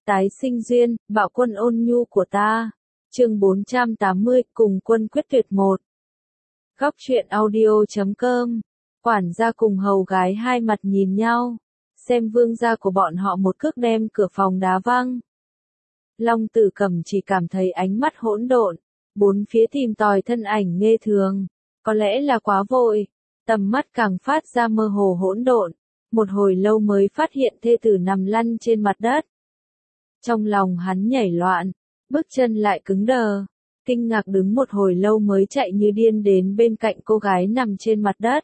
Tái sinh duyên, bạo quân ôn nhu của ta. Chương 480, cùng quân quyết tuyệt 1. Góc truyện audio.com. Quản gia cùng hầu gái hai mặt nhìn nhau, xem vương gia của bọn họ một cước đem cửa phòng đá văng. Long Tử Cẩm chỉ cảm thấy ánh mắt hỗn độn, bốn phía tìm tòi thân ảnh Nghê Thường, có lẽ là quá vội, tầm mắt càng phát ra mơ hồ hỗn độn, một hồi lâu mới phát hiện thê tử nằm lăn trên mặt đất. Trong lòng hắn nhảy loạn, bước chân lại cứng đờ, kinh ngạc đứng một hồi lâu mới chạy như điên đến bên cạnh cô gái nằm trên mặt đất.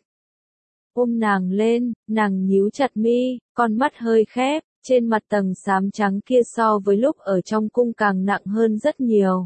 Ôm nàng lên, nàng nhíu chặt mi, con mắt hơi khép, trên mặt tầng xám trắng kia so với lúc ở trong cung càng nặng hơn rất nhiều.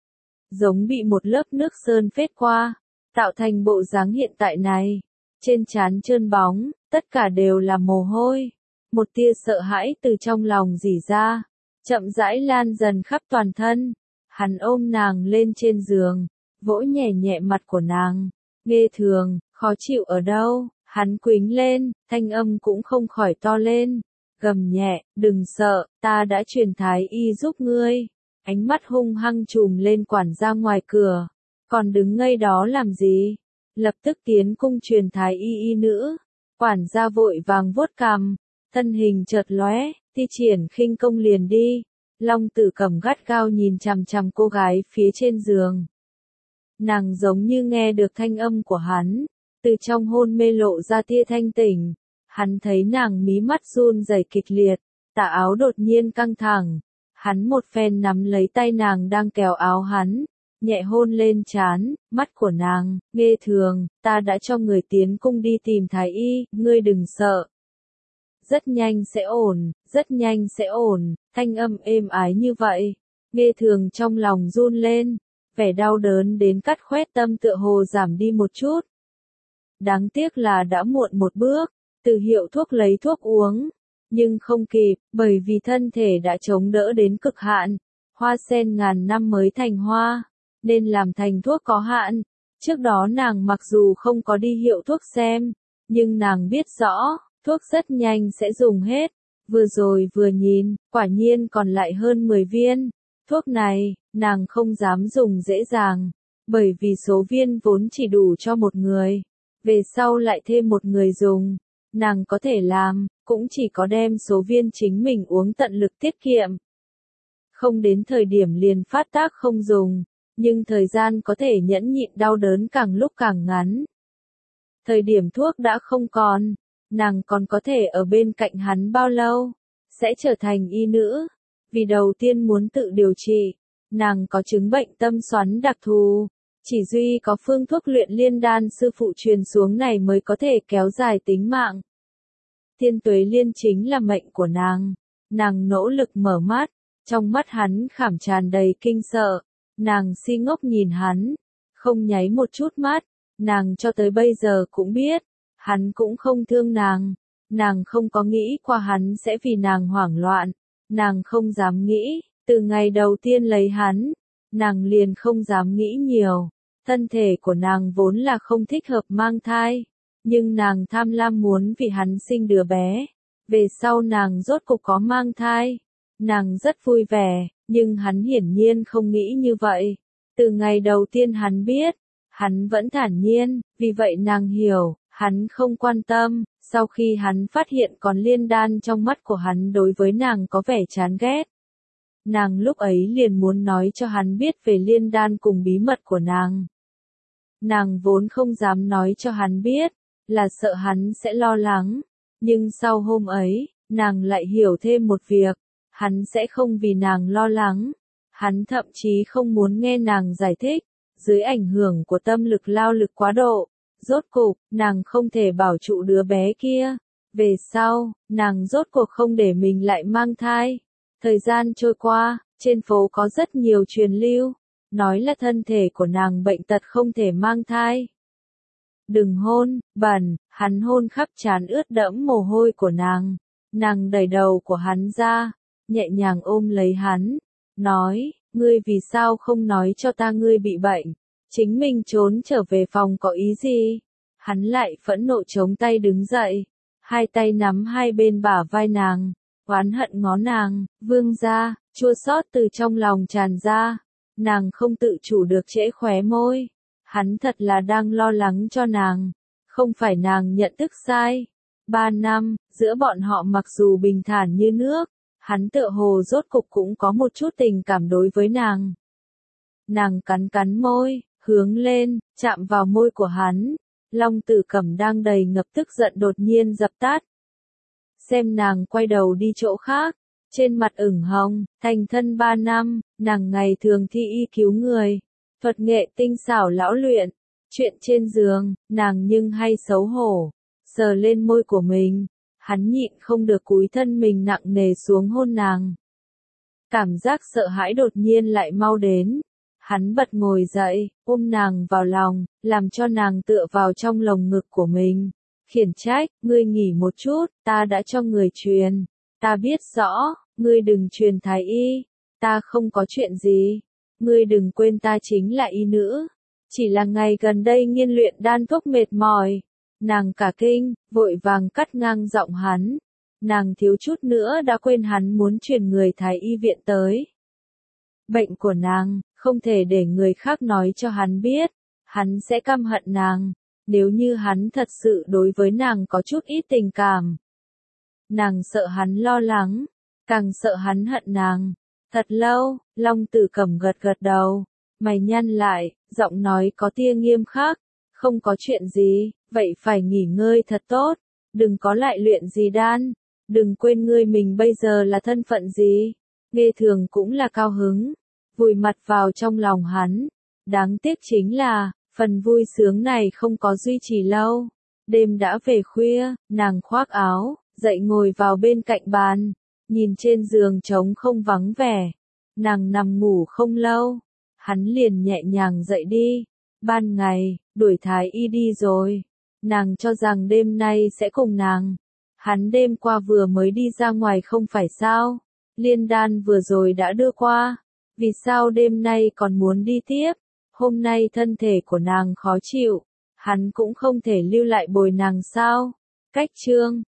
Giống bị một lớp nước sơn phết qua, tạo thành bộ dáng hiện tại này. Trên trán trơn bóng, tất cả đều là mồ hôi. Một tia sợ hãi từ trong lòng rỉ ra, chậm rãi lan dần khắp toàn thân. Hắn ôm nàng lên trên giường, vỗ nhẹ nhẹ mặt của nàng. Nghê Thường, khó chịu ở đâu? Hắn quýnh lên, thanh âm cũng không khỏi to lên. Gầm nhẹ, đừng sợ, ta đã truyền thái y giúp ngươi. Ánh mắt hung hăng trùm lên quản gia ngoài cửa. Còn đứng ngây đó làm gì? Lập tức tiến cung truyền thái y nữ. Quản gia vội vàng vuốt cằm, thân hình chợt lóe, thi triển khinh công liền đi. Long Tử Cẩm gắt gao nhìn chằm chằm cô gái phía trên giường. Nàng giống như nghe được thanh âm của hắn, từ trong hôn mê lộ ra tia thanh tỉnh. Hắn thấy nàng mí mắt run rẩy kịch liệt, tà áo đột nhiên căng thẳng. Hắn một phen nắm lấy tay nàng đang kéo áo hắn, nhẹ hôn lên trán, mắt của nàng. Nghê Thường, ta đã cho người tiến cung đi tìm thái y, ngươi đừng sợ. Rất nhanh sẽ ổn, rất nhanh sẽ ổn, thanh âm êm ái như vậy. Nghê Thường trong lòng run lên, vẻ đau đớn đến cắt khoét tâm tựa hồ giảm đi một chút. Đáng tiếc là đã muộn một bước, từ hiệu thuốc lấy thuốc uống, nhưng không kịp, bởi vì thân thể đã chống đỡ đến cực hạn. Hoa sen ngàn năm mới thành hoa, nên làm thành thuốc có hạn. Trước đó nàng mặc dù không có đi hiệu thuốc xem, nhưng nàng biết rõ, thuốc rất nhanh sẽ dùng hết. Vừa rồi vừa nhìn, quả nhiên còn lại hơn 10 viên. Thuốc này, nàng không dám dùng dễ dàng, bởi vì số viên vốn chỉ đủ cho một người. Về sau lại thêm một người dùng, nàng có thể làm, cũng chỉ có đem số viên chính mình uống tận lực tiết kiệm. Không đến thời điểm liền phát tác không dùng, nhưng thời gian có thể nhẫn nhịn đau đớn càng lúc càng ngắn. Thời điểm thuốc đã không còn, nàng còn có thể ở bên cạnh hắn bao lâu? Sẽ trở thành y nữ. Vì đầu tiên muốn tự điều trị, nàng có chứng bệnh tâm xoắn đặc thù. Chỉ duy có phương thuốc luyện liên đan sư phụ truyền xuống này mới có thể kéo dài tính mạng. Thiên Tuế Liên chính là mệnh của nàng. Nàng nỗ lực mở mắt, trong mắt hắn khảm tràn đầy kinh sợ. Nàng si ngốc nhìn hắn, không nháy một chút mắt. Nàng cho tới bây giờ cũng biết, hắn cũng không thương nàng. Nàng không có nghĩ qua hắn sẽ vì nàng hoảng loạn. Nàng không dám nghĩ, từ ngày đầu tiên lấy hắn, nàng liền không dám nghĩ nhiều. Thân thể của nàng vốn là không thích hợp mang thai, nhưng nàng tham lam muốn vì hắn sinh đứa bé. Về sau nàng rốt cục có mang thai. Nàng rất vui vẻ, nhưng hắn hiển nhiên không nghĩ như vậy. Từ ngày đầu tiên hắn biết, hắn vẫn thản nhiên, vì vậy nàng hiểu, hắn không quan tâm. Sau khi hắn phát hiện còn liên đan trong mắt của hắn đối với nàng có vẻ chán ghét. Nàng lúc ấy liền muốn nói cho hắn biết về liên đan cùng bí mật của nàng. Nàng vốn không dám nói cho hắn biết, là sợ hắn sẽ lo lắng. Nhưng sau hôm ấy, nàng lại hiểu thêm một việc, hắn sẽ không vì nàng lo lắng. Hắn thậm chí không muốn nghe nàng giải thích, dưới ảnh hưởng của tâm lực lao lực quá độ. Rốt cục, nàng không thể bảo trụ đứa bé kia. Về sau, nàng rốt cuộc không để mình lại mang thai. Thời gian trôi qua, trên phố có rất nhiều truyền lưu, nói là thân thể của nàng bệnh tật không thể mang thai. Đừng hôn, bẩn, hắn hôn khắp trán ướt đẫm mồ hôi của nàng. Nàng đẩy đầu của hắn ra, nhẹ nhàng ôm lấy hắn, nói, ngươi vì sao không nói cho ta ngươi bị bệnh? Chính mình trốn trở về phòng có ý gì? Hắn lại phẫn nộ chống tay đứng dậy, hai tay nắm hai bên bả vai nàng, oán hận ngó nàng, vương gia, chua xót từ trong lòng tràn ra. Nàng không tự chủ được trễ khóe môi. Hắn thật là đang lo lắng cho nàng. Không phải nàng nhận thức sai. 3 năm, giữa bọn họ mặc dù bình thản như nước, hắn tựa hồ rốt cục cũng có một chút tình cảm đối với nàng. Nàng cắn cắn môi, hướng lên, chạm vào môi của hắn. Long Tử Cẩm đang đầy ngập tức giận đột nhiên dập tắt. Xem nàng quay đầu đi chỗ khác, trên mặt ửng hồng, thành thân 3 năm, nàng ngày thường thi y cứu người, thuật nghệ tinh xảo lão luyện, chuyện trên giường, nàng nhưng hay xấu hổ, sờ lên môi của mình, hắn nhịn không được cúi thân mình nặng nề xuống hôn nàng. Cảm giác sợ hãi đột nhiên lại mau đến, hắn bật ngồi dậy, ôm nàng vào lòng, làm cho nàng tựa vào trong lồng ngực của mình. Khiển trách, ngươi nghỉ một chút, ta đã cho người truyền. Ta biết rõ, ngươi đừng truyền thái y. Ta không có chuyện gì. Ngươi đừng quên ta chính là y nữ. Chỉ là ngày gần đây nghiên luyện đan thuốc mệt mỏi. Nàng cả kinh, vội vàng cắt ngang giọng hắn. Nàng thiếu chút nữa đã quên hắn muốn truyền người thái y viện tới. Bệnh của nàng, không thể để người khác nói cho hắn biết. Hắn sẽ căm hận nàng. Nếu như hắn thật sự đối với nàng có chút ít tình cảm. Nàng sợ hắn lo lắng, càng sợ hắn hận nàng. Thật lâu, Long Tử Cẩm gật gật đầu, mày nhăn lại, giọng nói có tia nghiêm khắc. Không có chuyện gì, vậy phải nghỉ ngơi thật tốt, đừng có lại luyện gì đan, đừng quên ngươi mình bây giờ là thân phận gì. Nghe thường cũng là cao hứng, vùi mặt vào trong lòng hắn. Đáng tiếc chính là, phần vui sướng này không có duy trì lâu. Đêm đã về khuya, nàng khoác áo, dậy ngồi vào bên cạnh bàn, nhìn trên giường trống không vắng vẻ. Nàng nằm ngủ không lâu, hắn liền nhẹ nhàng dậy đi. Ban ngày, đuổi thái y đi rồi. Nàng cho rằng đêm nay sẽ cùng nàng. Hắn đêm qua vừa mới đi ra ngoài không phải sao? Liên đan vừa rồi đã đưa qua. Vì sao đêm nay còn muốn đi tiếp? Hôm nay thân thể của nàng khó chịu, hắn cũng không thể lưu lại bồi nàng sao. Cách chương